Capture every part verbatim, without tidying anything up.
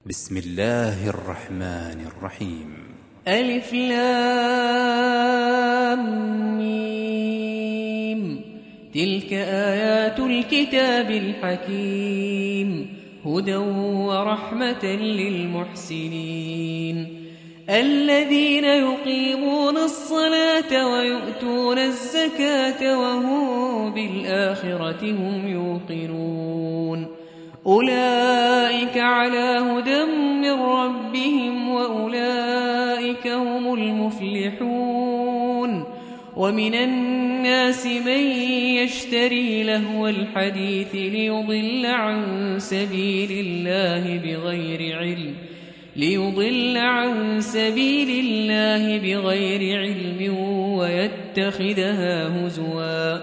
بسم الله الرحمن الرحيم. ألف لام ميم. تلك آيات الكتاب الحكيم، هدى ورحمة للمحسنين الذين يقيمون الصلاة ويؤتون الزكاة وهم بالآخرة هم يوقنون. أولئك على هدى من ربهم وأولئك هم المفلحون. ومن الناس من يشتري لهو الحديث ليضل عن سبيل الله بغير علم ليضل عن سبيل الله بغير علم ويتخذها هزوا.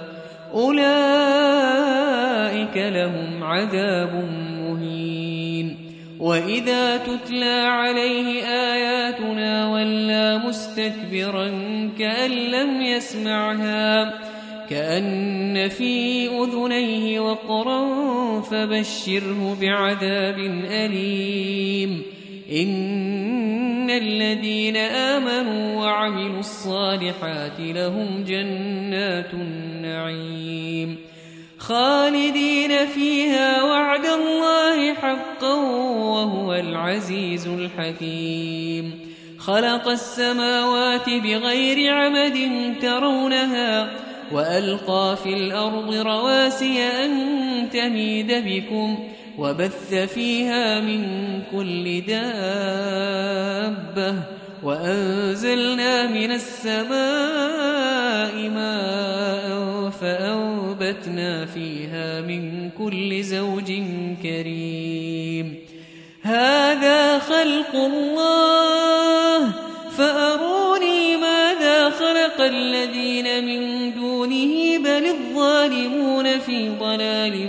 أولئك لهم عذاب مهين. وإذا تتلى عليه آياتنا ولى مستكبرا كأن لم يسمعها كأن في أذنيه وقرا فبشره بعذاب أليم. إن الذين آمنوا وعملوا الصالحات لهم جنات النعيم خالدين فيها وعد الله حقا وهو العزيز الحكيم. خلق السماوات بغير عمد ترونها وألقى في الأرض رواسي أن تميد بكم وبث فيها من كل دابة وأنزلنا من السماء ماء فأنبتنا فيها من كل زوج كريم. هذا خلق الله فأروني ماذا خلق الذين من دونه بل الظالمون في ضلال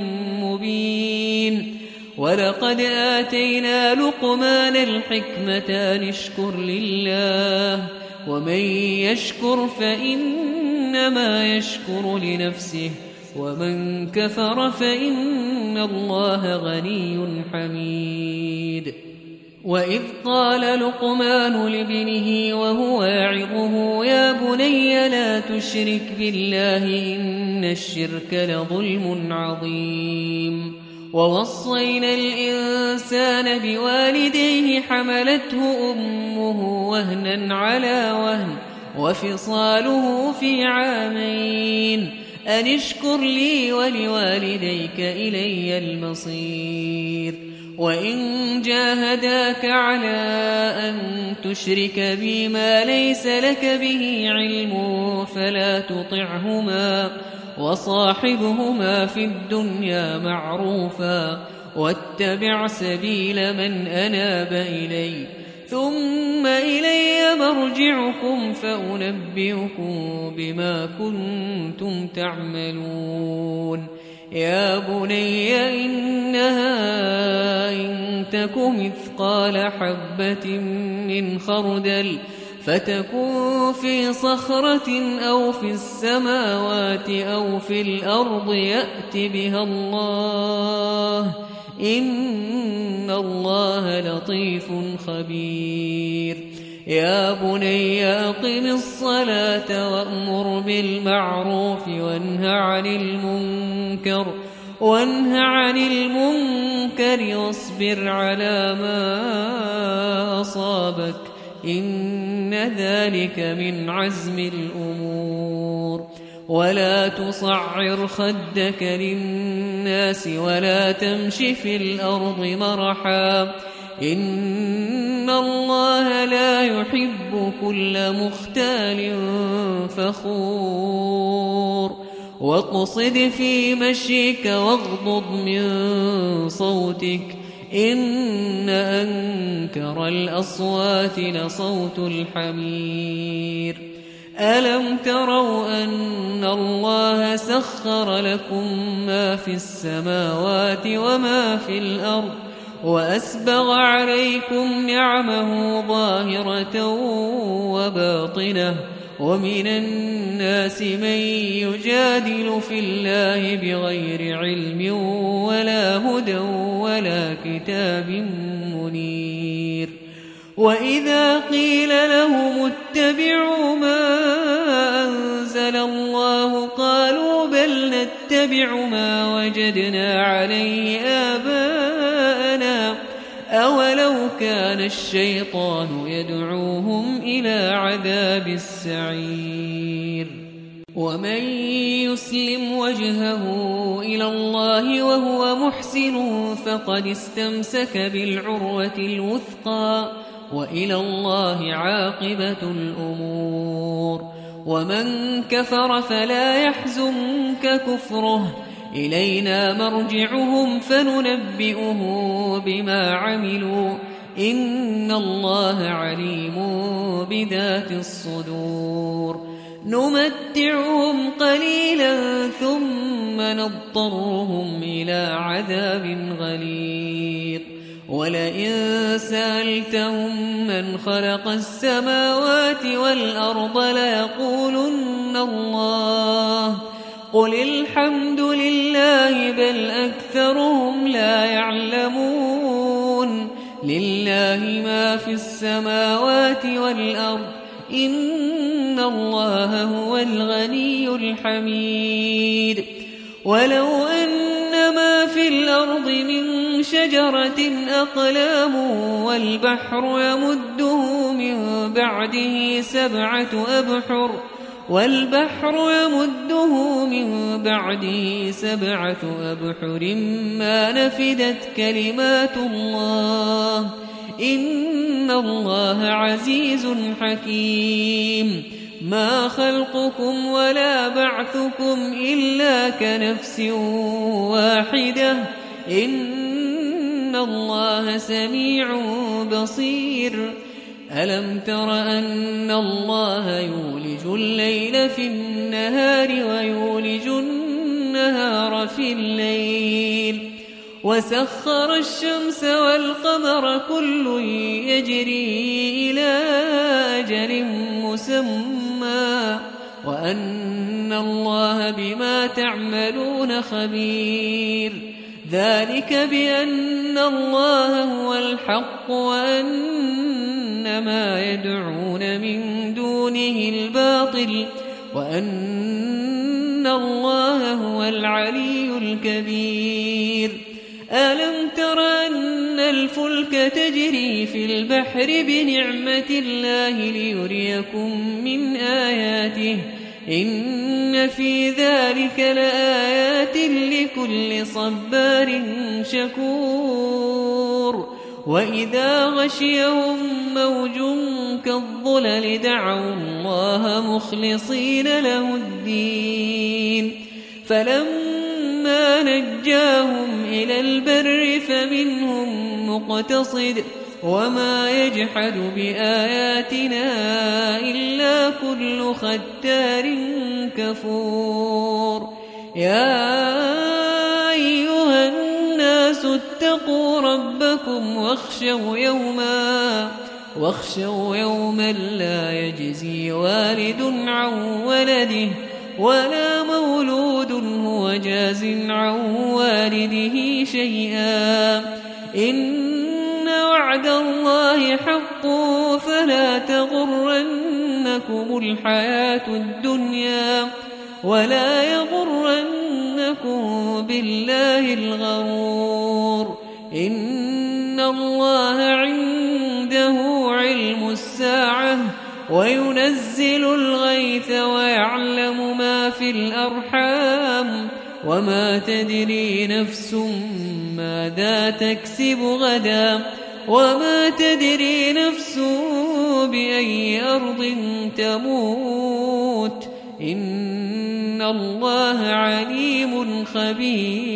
مبين. ولقد آتينا لقمان الحكمة أن اشكر لله ومن يشكر فإنما يشكر لنفسه ومن كفر فإن الله غني حميد. وإذ قال لقمان لابنه وهو يعظه يا بني لا تشرك بالله إن الشرك لظلم عظيم. ووصينا الإنسان بوالديه حملته أمه وهنا على وهن وفصاله في عامين أن اشكر لي ولوالديك إلي المصير. وإن جاهداك على أن تشرك بي ما ليس لك به علم فلا تطعهما وصاحبهما في الدنيا معروفا واتبع سبيل من أناب إلي ثم إلي مرجعكم فأنبئكم بما كنتم تعملون. يا بني إنها إن تك مثقال حبة من خردل فتكن في صخرة أو في السماوات أو في الأرض يأت بها الله إن الله لطيف خبير. يا بني أقم الصلاة وأمر بالمعروف وانه عن المنكر وانه عن المنكر واصبر على ما أصابك إن ذلك من عزم الأمور. ولا تصعر خدك للناس ولا تمش في الأرض مرحا إن الله لا يحب كل مختال فخور. واقصد في مشيك واغضض من صوتك إن أنكر الأصوات لصوت الحمير. ألم تروا أن الله سخر لكم ما في السماوات وما في الأرض وأسبغ عليكم نعمه ظاهرة وباطنة ومن الناس من يجادل في الله بغير علم ولا هدى ولا كتاب منير. وإذا قيل لهم اتبعوا ما أنزل الله قالوا بل نتبع ما وجدنا عليه آباءنا أولو كان الشيطان يدعوهم إلى عذاب السعير ومن يسلم وجهه إلى الله وهو محسن فقد استمسك بالعروة الوثقى وإلى الله عاقبة الأمور ومن كفر فلا يحزنك كفره إلينا مرجعهم فننبئه بما عملوا إن الله عليم بذات الصدور نمتعهم قليلا ثم نضطرهم إلى عذاب غليظ ولئن سألتهم من خلق السماوات والأرض ليقولن الله قل الحمد لله بل أكثرهم لا يعلمون لله ما في السماوات والأرض إن الله هو الغني الحميد ولو أن ما في الأرض من شجرة أقلام والبحر يمده من بعده سبعة أبحر والبحر يمده من بعده سبعة أبحر ما نفدت كلمات الله إن الله عزيز حكيم ما خلقكم ولا بعثكم إلا كنفس واحدة إن الله سميع بصير ألم تر أن الله يولج الليل في النهار ويولج النهار في الليل وسخر الشمس والقمر كل يجري إلى أجل مسمى وأن الله بما تعملون خبير ذلك بأن الله هو الحق وأن ما يدعون من دونه الباطل وأن الله هو العلي الكبير ألم تر أن الفلك تجري في البحر بنعمة الله ليريكم من آياته إن في ذلك لآيات لكل صبار شكور وإذا غشيهم موج كالظلل دعوا الله مخلصين له الدين فلما نجاهم إلى البر فمنهم مقتصد وما يجحد بآياتنا إلا كل ختار كفور يا أيها الناس اتقوا ربكم واخشوا يوما واخشوا يوما لا يجزي والد عن ولده ولا مولود هو جاز عن والده شيئا إن وعد الله حق فلا تغرنكم الحياة الدنيا ولا يغرنكم بالله الغرور إن الله عنده علم الساعة وينزل الغيث ويعلم ما في الأرحام وما تدري نفس ماذا تكسب غدا وما تدري نفس بأي أرض تموت إن الله عليم خبير